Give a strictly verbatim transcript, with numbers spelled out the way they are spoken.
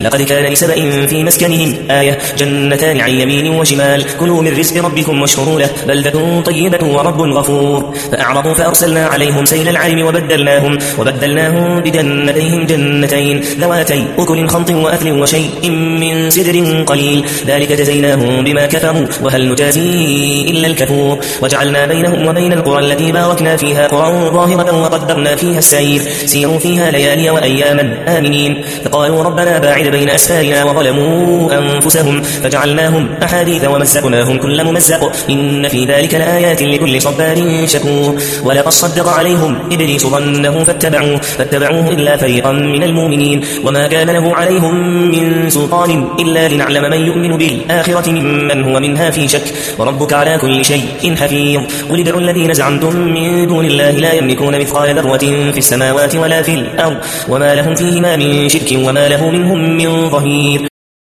لقد كان لسبأ في مسكنهم آية جنتان عن يمين وشمال كلوا من رزق ربكم واشكروا له بلدة طيبة ورب غفور فأعرضوا فأرسلنا عليهم سيل العرم وبدلناهم وبدلناهم بجنتيهم جنتين ذواتي أكل خمط وأثل وشيء من سدر قليل ذلك جزيناهم بما كفروا وهل نجازي إلا الكفور وجعلنا بينهم وبين القرى التي باركنا فيها قرى ظاهرة وقدرنا فيها السير سيروا فيها ليالي وأياما آمنين فقالوا ربنا باعد بين أسفارنا وظلموا أنفسهم فجعلناهم أحاديث ومزقناهم كل ممزق إن في ذلك لآيات لكل صبار شكور ولقد صدق عليهم إبليس ظنه فاتبعوه فاتبعوه إلا فريقا من المؤمنين وما كان له عليهم من سلطان إلا لنعلم من يؤمن بالآخرة ممن هو منها في شك وربك على كل شيء حفيظ قل ادعوا الذين زعمتم من دون الله لا يملكون مثقال ذرة في السماوات ولا في الأرض وما لهم فيهما من شرك وما له منهم من ظهير